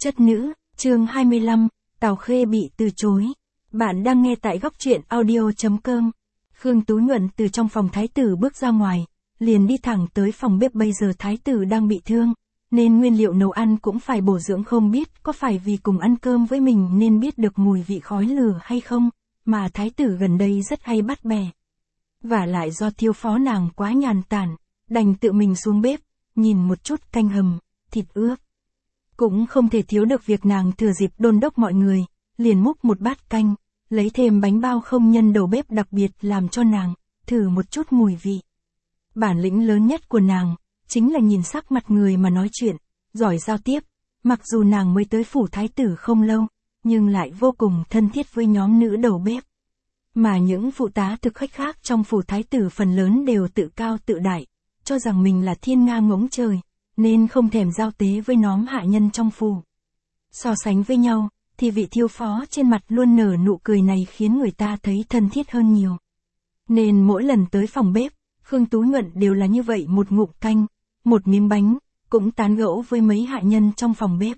Chất nữ, chương 25, Tào Khê bị từ chối. Bạn đang nghe tại góc truyện audio.com. Khương Tú Nhuận từ trong phòng thái tử bước ra ngoài, liền đi thẳng tới phòng bếp. Bây giờ thái tử đang bị thương, nên nguyên liệu nấu ăn cũng phải bổ dưỡng. Không biết có phải vì cùng ăn cơm với mình nên biết được mùi vị khói lửa hay không, mà thái tử gần đây rất hay bắt bè. Và lại do thiếu phó nàng quá nhàn tản, đành tự mình xuống bếp, nhìn một chút canh hầm, thịt ướp. Cũng không thể thiếu được việc nàng thừa dịp đôn đốc mọi người, liền múc một bát canh, lấy thêm bánh bao không nhân đầu bếp đặc biệt làm cho nàng, thử một chút mùi vị. Bản lĩnh lớn nhất của nàng, chính là nhìn sắc mặt người mà nói chuyện, giỏi giao tiếp. Mặc dù nàng mới tới phủ thái tử không lâu, nhưng lại vô cùng thân thiết với nhóm nữ đầu bếp. Mà những phụ tá thực khách khác trong phủ thái tử phần lớn đều tự cao tự đại, cho rằng mình là thiên nga ngỗng trời, nên không thèm giao tế với nhóm hạ nhân trong phủ. So sánh với nhau, thì vị thiếu phó trên mặt luôn nở nụ cười này khiến người ta thấy thân thiết hơn nhiều. Nên mỗi lần tới phòng bếp, Khương Tú Nhuận đều là như vậy, một ngụm canh, một miếng bánh, cũng tán gẫu với mấy hạ nhân trong phòng bếp.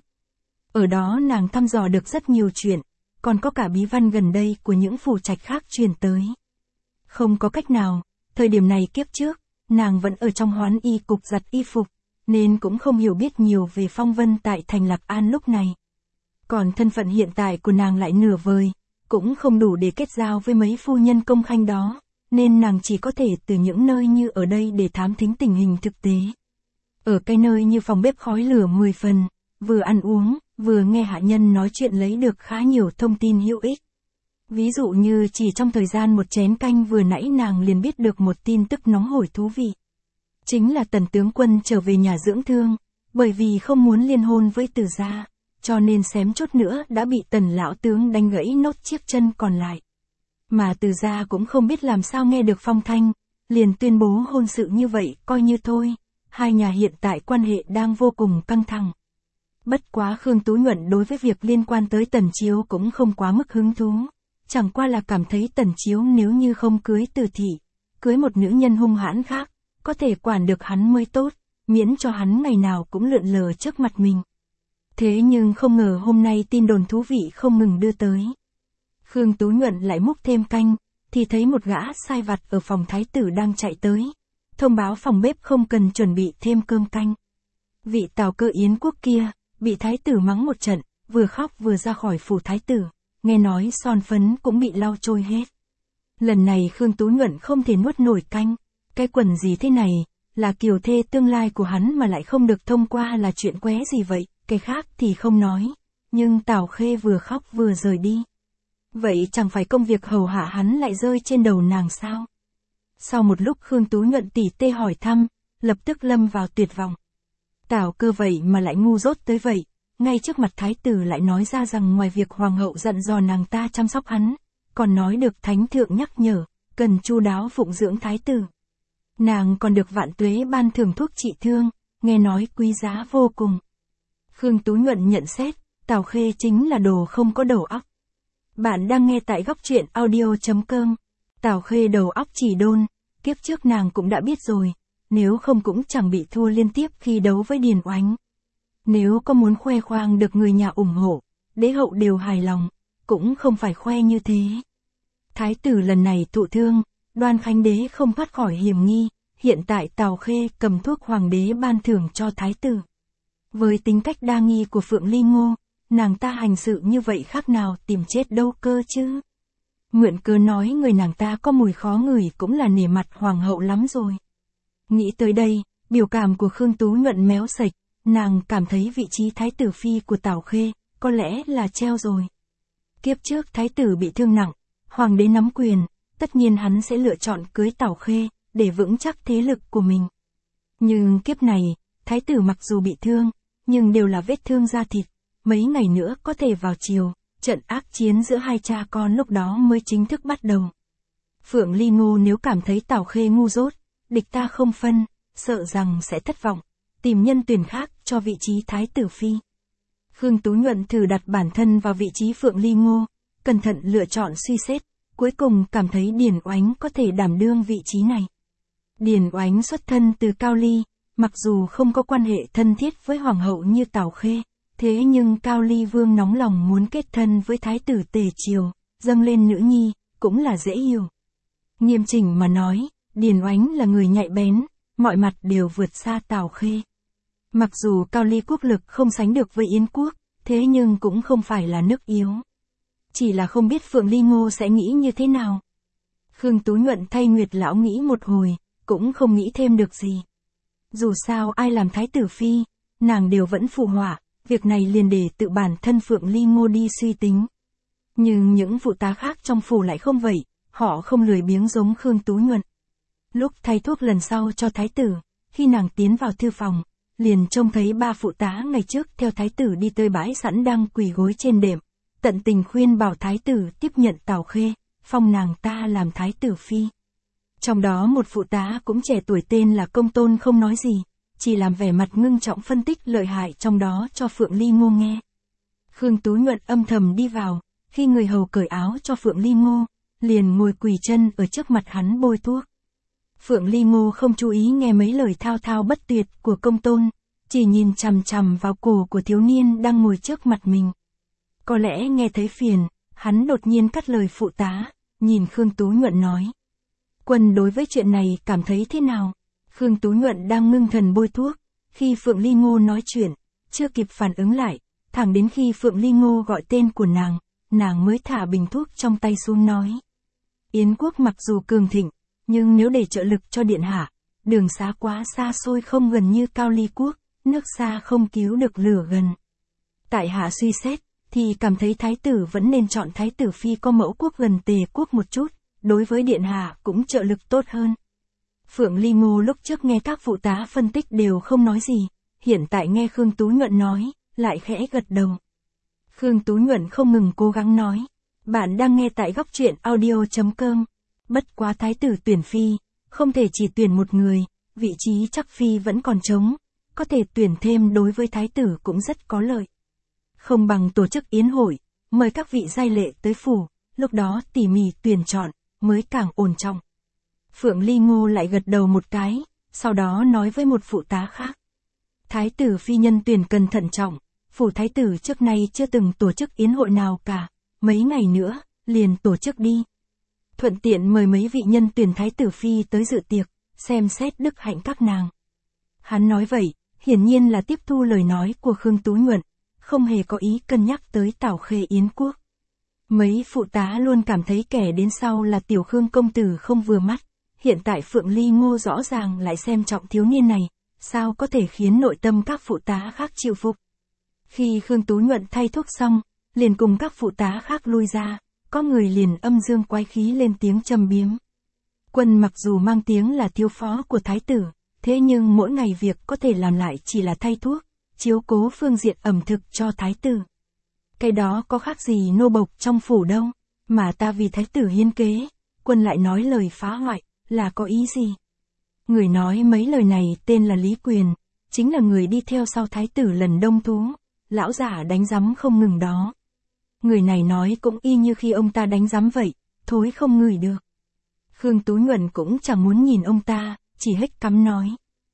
Ở đó nàng thăm dò được rất nhiều chuyện, còn có cả bí văn gần đây của những phủ trạch khác truyền tới. Không có cách nào, thời điểm này kiếp trước, nàng vẫn ở trong Hoán Y cục giặt y phục, nên cũng không hiểu biết nhiều về phong vân tại thành Lạc An lúc này. Còn thân phận hiện tại của nàng lại nửa vời, cũng không đủ để kết giao với mấy phu nhân công khanh đó, nên nàng chỉ có thể từ những nơi như ở đây để thám thính tình hình thực tế. Ở cái nơi như phòng bếp khói lửa 10 phần, vừa ăn uống, vừa nghe hạ nhân nói chuyện lấy được khá nhiều thông tin hữu ích. Ví dụ như chỉ trong thời gian một chén canh vừa nãy nàng liền biết được một tin tức nóng hổi thú vị. Chính là Tần tướng quân trở về nhà dưỡng thương, bởi vì không muốn liên hôn với Từ gia, cho nên xém chút nữa đã bị Tần lão tướng đánh gãy nốt chiếc chân còn lại. Mà Từ gia cũng không biết làm sao nghe được phong thanh, liền tuyên bố hôn sự như vậy coi như thôi, hai nhà hiện tại quan hệ đang vô cùng căng thẳng. Bất quá Khương Tú Nhuận đối với việc liên quan tới Tần Chiếu cũng không quá mức hứng thú, chẳng qua là cảm thấy Tần Chiếu nếu như không cưới Từ thị, cưới một nữ nhân hung hãn khác, có thể quản được hắn mới tốt, miễn cho hắn ngày nào cũng lượn lờ trước mặt mình. Thế nhưng không ngờ hôm nay tin đồn thú vị không ngừng đưa tới. Khương Tú Nhuận lại múc thêm canh, thì thấy một gã sai vặt ở phòng thái tử đang chạy tới, thông báo phòng bếp không cần chuẩn bị thêm cơm canh. Vị Tào Cơ Yến quốc kia, bị thái tử mắng một trận, vừa khóc vừa ra khỏi phủ thái tử, nghe nói son phấn cũng bị lau trôi hết. Lần này Khương Tú Nhuận không thể nuốt nổi canh. Cái quần gì thế này, là kiều thê tương lai của hắn mà lại không được thông qua là chuyện qué gì vậy, cái khác thì không nói, nhưng Tào Khê vừa khóc vừa rời đi. Vậy chẳng phải công việc hầu hạ hắn lại rơi trên đầu nàng sao? Sau một lúc Khương Tú Nhuận tỉ tê hỏi thăm, lập tức lâm vào tuyệt vọng. Tào Cơ vậy mà lại ngu dốt tới vậy, ngay trước mặt thái tử lại nói ra rằng ngoài việc hoàng hậu dặn dò nàng ta chăm sóc hắn, còn nói được thánh thượng nhắc nhở, cần chu đáo phụng dưỡng thái tử. Nàng còn được Vạn Tuế ban thưởng thuốc trị thương, nghe nói quý giá vô cùng. Khương Tú Nhuận nhận xét, Tào Khê chính là đồ không có đầu óc. Bạn đang nghe tại góc truyện audio.com. Tào Khê đầu óc chỉ đôn, kiếp trước nàng cũng đã biết rồi, nếu không cũng chẳng bị thua liên tiếp khi đấu với Điền Oánh. Nếu có muốn khoe khoang được người nhà ủng hộ, đế hậu đều hài lòng, cũng không phải khoe như thế. Thái tử lần này thụ thương, Đoan Khánh đế không thoát khỏi hiểm nghi, hiện tại Tào Khê cầm thuốc hoàng đế ban thưởng cho thái tử. Với tính cách đa nghi của Phượng Ly Ngô, nàng ta hành sự như vậy khác nào tìm chết đâu cơ chứ. Nguyện cớ nói người nàng ta có mùi khó ngửi cũng là nể mặt hoàng hậu lắm rồi. Nghĩ tới đây, biểu cảm của Khương Tú Nhuận méo sạch, nàng cảm thấy vị trí thái tử phi của Tào Khê, có lẽ là treo rồi. Kiếp trước thái tử bị thương nặng, hoàng đế nắm quyền, tất nhiên hắn sẽ lựa chọn cưới Tào Khê, để vững chắc thế lực của mình. Nhưng kiếp này, thái tử mặc dù bị thương, nhưng đều là vết thương da thịt, mấy ngày nữa có thể vào triều, trận ác chiến giữa hai cha con lúc đó mới chính thức bắt đầu. Phượng Ly Ngô nếu cảm thấy Tào Khê ngu dốt, địch ta không phân, sợ rằng sẽ thất vọng, tìm nhân tuyển khác cho vị trí thái tử phi. Khương Tú Nhuận thử đặt bản thân vào vị trí Phượng Ly Ngô, cẩn thận lựa chọn suy xét, cuối cùng cảm thấy Điền Oánh có thể đảm đương vị trí này. Điền Oánh xuất thân từ Cao Ly, mặc dù không có quan hệ thân thiết với hoàng hậu như Tào Khê, thế nhưng Cao Ly Vương nóng lòng muốn kết thân với thái tử Tề Triều, dâng lên nữ nhi, cũng là dễ hiểu. Nghiêm chỉnh mà nói, Điền Oánh là người nhạy bén, mọi mặt đều vượt xa Tào Khê. Mặc dù Cao Ly quốc lực không sánh được với Yến quốc, thế nhưng cũng không phải là nước yếu. Chỉ là không biết Phượng Ly Ngô sẽ nghĩ như thế nào. Khương Tú Nhuận thay Nguyệt lão nghĩ một hồi, cũng không nghĩ thêm được gì. Dù sao ai làm thái tử phi, nàng đều vẫn phụ họa, việc này liền để tự bản thân Phượng Ly Ngô đi suy tính. Nhưng những phụ tá khác trong phủ lại không vậy, họ không lười biếng giống Khương Tú Nhuận. Lúc thay thuốc lần sau cho thái tử, khi nàng tiến vào thư phòng, liền trông thấy 3 phụ tá ngày trước theo thái tử đi tới bãi sẵn đang quỳ gối trên đệm, tận tình khuyên bảo thái tử tiếp nhận Tào Khê, phong nàng ta làm thái tử phi. Trong đó một phụ tá cũng trẻ tuổi tên là Công Tôn không nói gì, chỉ làm vẻ mặt ngưng trọng phân tích lợi hại trong đó cho Phượng Ly Ngô nghe. Khương Tú Nhuận âm thầm đi vào, khi người hầu cởi áo cho Phượng Ly Ngô, liền ngồi quỳ chân ở trước mặt hắn bôi thuốc. Phượng Ly Ngô không chú ý nghe mấy lời thao thao bất tuyệt của Công Tôn, chỉ nhìn chằm chằm vào cổ của thiếu niên đang ngồi trước mặt mình. Có lẽ nghe thấy phiền, hắn đột nhiên cắt lời phụ tá, nhìn Khương Tú Nhuận nói. Quân đối với chuyện này cảm thấy thế nào? Khương Tú Nhuận đang ngưng thần bôi thuốc, khi Phượng Ly Ngô nói chuyện, chưa kịp phản ứng lại, thẳng đến khi Phượng Ly Ngô gọi tên của nàng mới thả bình thuốc trong tay xuống nói. Yến quốc mặc dù cường thịnh, nhưng nếu để trợ lực cho điện hạ, đường xá quá xa xôi không gần như Cao Ly quốc, nước xa không cứu được lửa gần. Tại hạ suy xét, thì cảm thấy thái tử vẫn nên chọn thái tử phi có mẫu quốc gần Tề quốc một chút, đối với điện hạ cũng trợ lực tốt hơn. Phượng Ly Ngô lúc trước nghe các phụ tá phân tích đều không nói gì, hiện tại nghe Khương Tú Nhuận nói, lại khẽ gật đầu. Khương Tú Nhuận không ngừng cố gắng nói, bạn đang nghe tại góc truyện audio.com. Bất quá thái tử tuyển phi, không thể chỉ tuyển một người, vị trí chắc phi vẫn còn trống, có thể tuyển thêm đối với thái tử cũng rất có lợi. Không bằng tổ chức yến hội, mời các vị giai lệ tới phủ, lúc đó tỉ mỉ tuyển chọn, mới càng ổn trọng. Phượng Ly Ngô lại gật đầu một cái, sau đó nói với một phụ tá khác. Thái tử phi nhân tuyển cần thận trọng, phủ thái tử trước nay chưa từng tổ chức yến hội nào cả, mấy ngày nữa, liền tổ chức đi. Thuận tiện mời mấy vị nhân tuyển thái tử phi tới dự tiệc, xem xét đức hạnh các nàng. Hắn nói vậy, hiển nhiên là tiếp thu lời nói của Khương Tú Nhuận, không hề có ý cân nhắc tới Tào Khê Yến quốc. Mấy phụ tá luôn cảm thấy kẻ đến sau là tiểu Khương công tử không vừa mắt, hiện tại Phượng Ly Ngô rõ ràng lại xem trọng thiếu niên này, sao có thể khiến nội tâm các phụ tá khác chịu phục. Khi Khương Tú Nhuận thay thuốc xong, liền cùng các phụ tá khác lui ra, có người liền âm dương quái khí lên tiếng châm biếm. Quân mặc dù mang tiếng là thiếu phó của thái tử, thế nhưng mỗi ngày việc có thể làm lại chỉ là thay thuốc, chiếu cố phương diện ẩm thực cho thái tử. Cái đó có khác gì nô bộc trong phủ đâu, mà ta vì thái tử hiến kế, quân lại nói lời phá hoại, là có ý gì? Người nói mấy lời này tên là Lý Quyền, chính là người đi theo sau thái tử lần đông thú, lão giả đánh giám không ngừng đó. Người này nói cũng y như khi ông ta đánh giám vậy, thối không ngửi được. Khương Tú Nhuận cũng chẳng muốn nhìn ông ta, chỉ hếch cắm nói.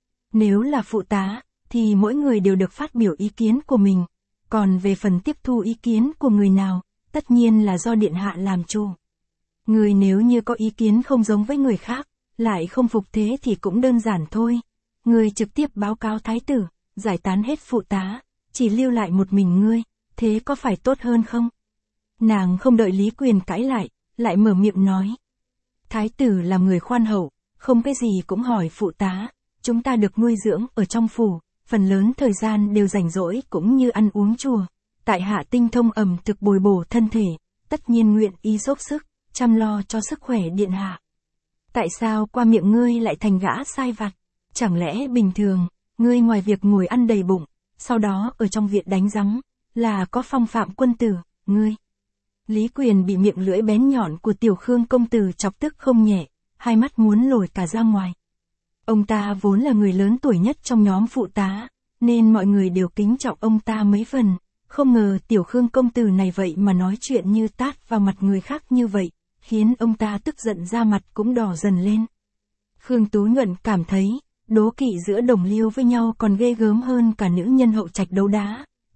Nếu là phụ tá, thì mỗi người đều được phát biểu ý kiến của mình, còn về phần tiếp thu ý kiến của người nào, tất nhiên là do điện hạ làm chủ. Người nếu như có ý kiến không giống với người khác, lại không phục thế thì cũng đơn giản thôi. Người trực tiếp báo cáo thái tử, giải tán hết phụ tá, chỉ lưu lại một mình ngươi, thế có phải tốt hơn không? Nàng không đợi Lý Quyền cãi lại mở miệng nói. Thái tử là người khoan hậu, không cái gì cũng hỏi phụ tá, chúng ta được nuôi dưỡng ở trong phủ, phần lớn thời gian đều rảnh rỗi cũng như ăn uống chùa. Tại hạ tinh thông ẩm thực bồi bổ thân thể, tất nhiên nguyện ý dốc sức, chăm lo cho sức khỏe điện hạ. Tại sao qua miệng ngươi lại thành gã sai vặt? Chẳng lẽ bình thường, ngươi ngoài việc ngồi ăn đầy bụng, sau đó ở trong viện đánh giấm, là có phong phạm quân tử, ngươi? Lý Quyền bị miệng lưỡi bén nhọn của tiểu Khương công tử chọc tức không nhẹ, hai mắt muốn lồi cả ra ngoài. Ông ta vốn là người lớn tuổi nhất trong nhóm phụ tá, nên mọi người đều kính trọng ông ta mấy phần, không ngờ tiểu Khương công tử này vậy mà nói chuyện như tát vào mặt người khác như vậy, khiến ông ta tức giận ra mặt cũng đỏ dần lên. Khương Tú Nhuận cảm thấy, đố kỵ giữa đồng liêu với nhau còn ghê gớm hơn cả nữ nhân hậu trạch đấu đá,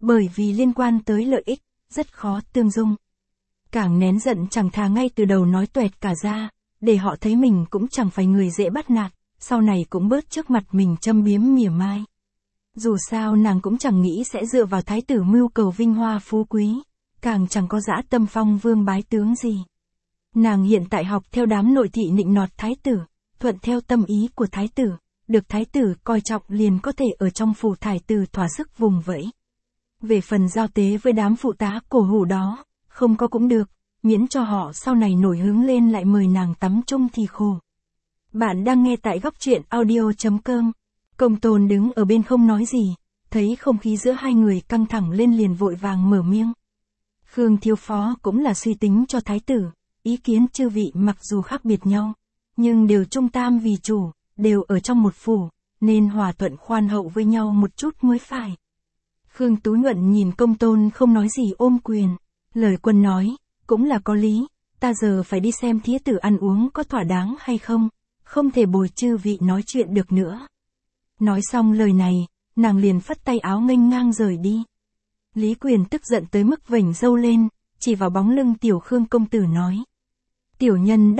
bởi vì liên quan tới lợi ích, rất khó tương dung. Càng nén giận chẳng thà ngay từ đầu nói tuẹt cả ra, để họ thấy mình cũng chẳng phải người dễ bắt nạt, sau này cũng bớt trước mặt mình châm biếm mỉa mai. Dù sao nàng cũng chẳng nghĩ sẽ dựa vào thái tử mưu cầu vinh hoa phú quý, càng chẳng có dã tâm phong vương bái tướng gì. Nàng hiện tại học theo đám nội thị nịnh nọt thái tử, thuận theo tâm ý của thái tử, được thái tử coi trọng liền có thể ở trong phủ thái tử thỏa sức vùng vẫy. Về phần giao tế với đám phụ tá cổ hủ đó, không có cũng được, miễn cho họ sau này nổi hứng lên lại mời nàng tắm chung thì khổ. Bạn đang nghe tại góc truyện audio.com. Công Tôn đứng ở bên không nói gì, thấy không khí giữa hai người căng thẳng lên liền vội vàng mở miệng. Khương thiếu phó cũng là suy tính cho thái tử, ý kiến chư vị mặc dù khác biệt nhau, nhưng đều trung tam vì chủ, đều ở trong một phủ, nên hòa thuận khoan hậu với nhau một chút mới phải. Khương Tú Nhuận nhìn Công Tôn không nói gì ôm quyền, lời quân nói, cũng là có lý, ta giờ phải đi xem thía tử ăn uống có thỏa đáng hay không, không thể bồi chư vị nói chuyện được nữa. Nói xong lời này, nàng liền phất tay áo nghênh ngang rời đi. Lý Quyền tức giận tới mức vểnh râu lên, chỉ vào bóng lưng tiểu Khương công tử nói. Tiểu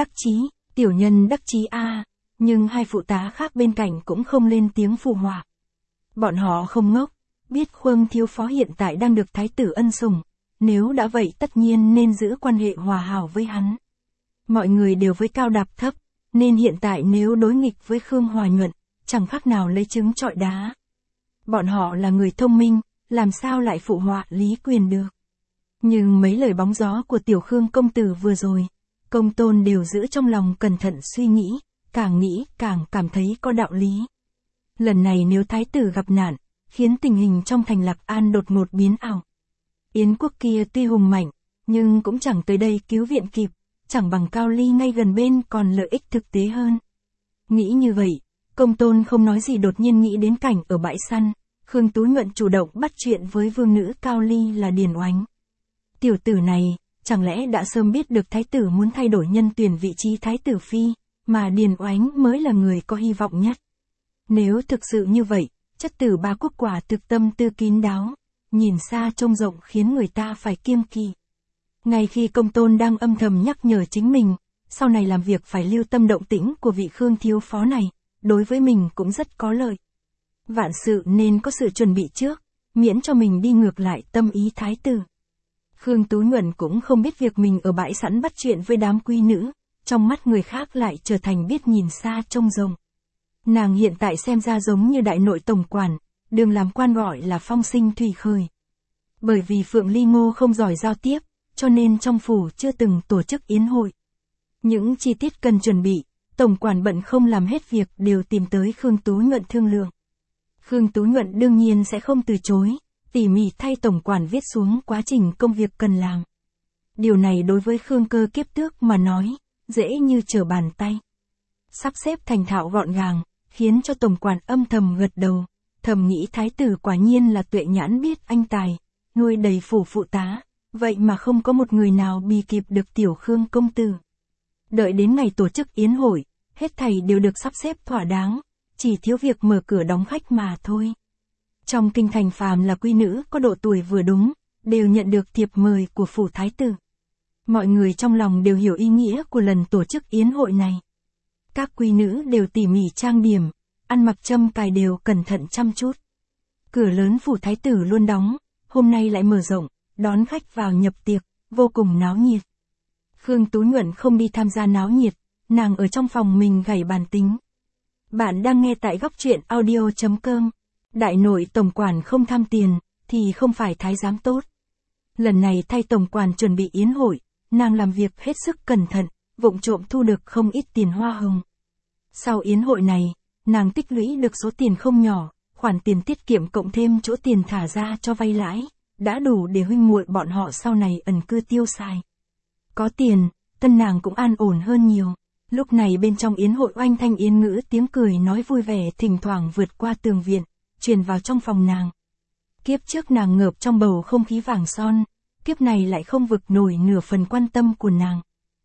nhân đắc chí a, nhưng hai phụ tá khác bên cạnh cũng không lên tiếng phụ họa. Bọn họ không ngốc, biết Khương thiếu phó hiện tại đang được thái tử ân sủng, nếu đã vậy tất nhiên nên giữ quan hệ hòa hảo với hắn. Mọi người đều với cao đạp thấp, nên hiện tại nếu đối nghịch với Khương Hòa Nhuận, chẳng khác nào lấy trứng trọi đá. Bọn họ là người thông minh, làm sao lại phụ họa Lý Quyền được. Nhưng mấy lời bóng gió của tiểu Khương công tử vừa rồi, Công Tôn đều giữ trong lòng cẩn thận suy nghĩ, càng cảm thấy có đạo lý. Lần này nếu thái tử gặp nạn, khiến tình hình trong thành Lạc An đột ngột biến ảo. Yến quốc kia tuy hùng mạnh, nhưng cũng chẳng tới đây cứu viện kịp, chẳng bằng Cao Ly ngay gần bên còn lợi ích thực tế hơn. Nghĩ như vậy, Công Tôn không nói gì đột nhiên nghĩ đến cảnh ở bãi săn, Khương Tú Nhuận chủ động bắt chuyện với vương nữ Cao Ly là Điền Oánh. Tiểu tử này, chẳng lẽ đã sớm biết được thái tử muốn thay đổi nhân tuyển vị trí thái tử phi, mà Điền Oánh mới là người có hy vọng nhất. Nếu thực sự như vậy, chất tử ba quốc quả thực tâm tư kín đáo, nhìn xa trông rộng khiến người ta phải kiêng kỵ. Ngay khi Công Tôn đang âm thầm nhắc nhở chính mình, sau này làm việc phải lưu tâm động tĩnh của vị Khương thiếu phó này, đối với mình cũng rất có lợi. Vạn sự nên có sự chuẩn bị trước, miễn cho mình đi ngược lại tâm ý thái tử. Khương Tú Nhuận cũng không biết việc mình ở bãi sẵn bắt chuyện với đám quý nữ, trong mắt người khác lại trở thành biết nhìn xa trông rộng. Nàng hiện tại xem ra giống như đại nội tổng quản, đường làm quan gọi là phong sinh thủy khởi. Bởi vì Phượng Ly Ngô không giỏi giao tiếp, cho nên trong phủ chưa từng tổ chức yến hội. Những chi tiết cần chuẩn bị, tổng quản bận không làm hết việc đều tìm tới Khương Tú Nhuận thương lượng. Khương Tú Nhuận đương nhiên sẽ không từ chối, tỉ mỉ thay tổng quản viết xuống quá trình công việc cần làm. Điều này đối với Khương Cơ Kiếp Tước mà nói, dễ như trở bàn tay. Sắp xếp thành thạo gọn gàng, khiến cho tổng quản âm thầm gật đầu, thầm nghĩ thái tử quả nhiên là tuệ nhãn biết anh tài, nuôi đầy phủ phụ tá, vậy mà không có một người nào bì kịp được tiểu Khương công tử. Đợi đến ngày tổ chức yến hội, hết thảy đều được sắp xếp thỏa đáng, chỉ thiếu việc mở cửa đón khách mà thôi. Trong kinh thành phàm là quý nữ có độ tuổi vừa đúng, đều nhận được thiệp mời của phủ thái tử. Mọi người trong lòng đều hiểu ý nghĩa của lần tổ chức yến hội này. Các quý nữ đều tỉ mỉ trang điểm, ăn mặc châm cài đều cẩn thận chăm chút. Cửa lớn phủ thái tử luôn đóng, hôm nay lại mở rộng, đón khách vào nhập tiệc, vô cùng náo nhiệt. Khương Tú Nhuận không đi tham gia náo nhiệt, nàng ở trong phòng mình gảy bàn tính. Bạn đang nghe tại góc truyện audio.com. Đại nội tổng quản không tham tiền, thì không phải thái giám tốt. Lần này thay tổng quản chuẩn bị yến hội, nàng làm việc hết sức cẩn thận, vụng trộm thu được không ít tiền hoa hồng. Sau yến hội này, nàng tích lũy được số tiền không nhỏ, khoản tiền tiết kiệm cộng thêm chỗ tiền thả ra cho vay lãi, đã đủ để huynh muội bọn họ sau này ẩn cư tiêu xài. Có tiền, thân nàng cũng an ổn hơn nhiều. Lúc này bên trong yến hội oanh thanh yến ngữ tiếng cười nói vui vẻ thỉnh thoảng vượt qua tường viện, truyền vào trong phòng nàng. Kiếp trước nàng ngợp trong bầu không khí vàng son, kiếp này lại không vực nổi nửa phần quan tâm của nàng.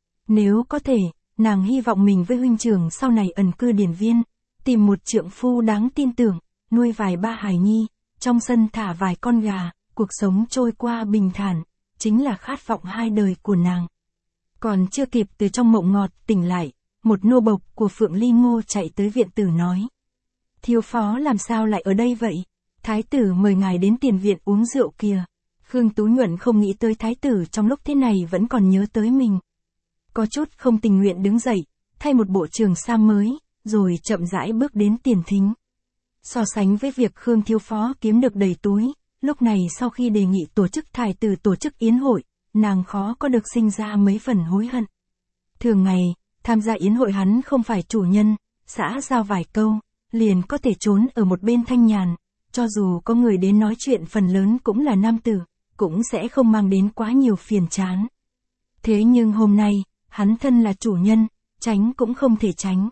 Nếu có thể, nàng hy vọng mình với huynh trưởng sau này ẩn cư điển viên, tìm một trượng phu đáng tin tưởng, nuôi vài ba hài nhi, trong sân thả vài con gà, cuộc sống trôi qua bình thản, chính là khát vọng hai đời của nàng. Còn chưa kịp từ trong mộng ngọt tỉnh lại, một nô bộc của Phượng Ly Ngô chạy tới viện tử nói. Thiếu phó làm sao lại ở đây vậy? Thái tử mời ngài đến tiền viện uống rượu kìa. Khương Tú Nhuận không nghĩ tới thái tử trong lúc thế này vẫn còn nhớ tới mình. Có chút không tình nguyện đứng dậy, thay một bộ trường sam mới, rồi chậm rãi bước đến tiền thính. So sánh với việc Khương thiếu phó kiếm được đầy túi, lúc này sau khi đề nghị tổ chức thái tử tổ chức yến hội, nàng khó có được sinh ra mấy phần hối hận. Thường ngày, tham gia yến hội hắn không phải chủ nhân, xã giao vài câu, liền có thể trốn ở một bên thanh nhàn, cho dù có người đến nói chuyện phần lớn cũng là nam tử, cũng sẽ không mang đến quá nhiều phiền chán. Thế nhưng hôm nay, hắn thân là chủ nhân, tránh cũng không thể tránh.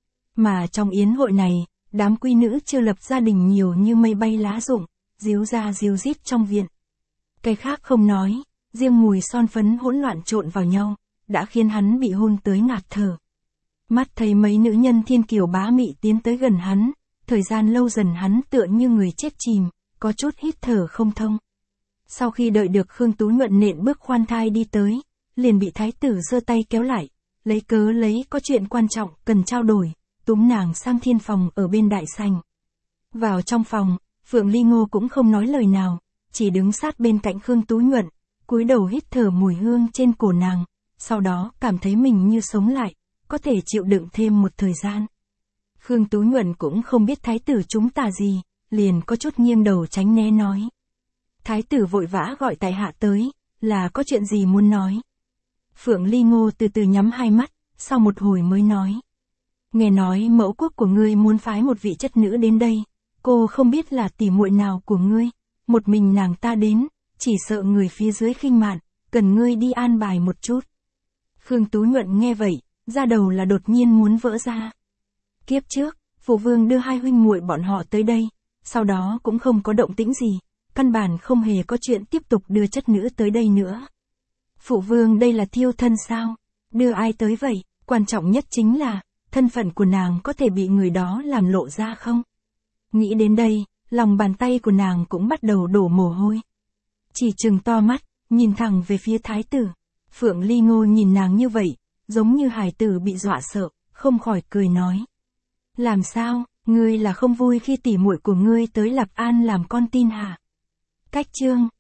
Mà trong yến hội này, đám quý nữ chưa lập gia đình nhiều như mây bay lá rụng, díu ra díu dít trong viện. Cái khác không nói, riêng mùi son phấn hỗn loạn trộn vào nhau, đã khiến hắn bị hôn tới ngạt thở. Mắt thấy mấy nữ nhân thiên kiều bá mị tiến tới gần hắn, thời gian lâu dần hắn tựa như người chết chìm, có chút hít thở không thông. Sau khi đợi được Khương Tú Nhuận nện bước khoan thai đi tới, liền bị thái tử giơ tay kéo lại, lấy cớ lấy có chuyện quan trọng cần trao đổi, túm nàng sang thiên phòng ở bên đại sảnh. Vào trong phòng, Phượng Ly Ngô cũng không nói lời nào, chỉ đứng sát bên cạnh Khương Tú Nhuận, cúi đầu hít thở mùi hương trên cổ nàng, sau đó cảm thấy mình như sống lại, có thể chịu đựng thêm một thời gian. Khương Tú Nhuận cũng không biết thái tử chúng ta gì, liền có chút nghiêng đầu tránh né nói. Thái tử vội vã gọi tại hạ tới, là có chuyện gì muốn nói. Phượng Ly Ngô từ từ nhắm hai mắt, sau một hồi mới nói. Nghe nói mẫu quốc của ngươi muốn phái một vị chất nữ đến đây, cô không biết là tỉ muội nào của ngươi, một mình nàng ta đến, chỉ sợ người phía dưới khinh mạn, cần ngươi đi an bài một chút. Khương Tú Nhuận nghe vậy, da đầu là đột nhiên muốn vỡ ra. Kiếp trước, phụ vương đưa hai huynh muội bọn họ tới đây, sau đó cũng không có động tĩnh gì, căn bản không hề có chuyện tiếp tục đưa chất nữ tới đây nữa. Phụ vương đây là thiêu thân sao? Đưa ai tới vậy? Quan trọng nhất chính là, thân phận của nàng có thể bị người đó làm lộ ra không? Nghĩ đến đây, lòng bàn tay của nàng cũng bắt đầu đổ mồ hôi. Chỉ trừng to mắt, nhìn thẳng về phía thái tử. Phượng Ly Ngô nhìn nàng như vậy, giống như hài tử bị dọa sợ, không khỏi cười nói. Làm sao, ngươi là không vui khi tỉ muội của ngươi tới Lạc An làm con tin hả? Cách chương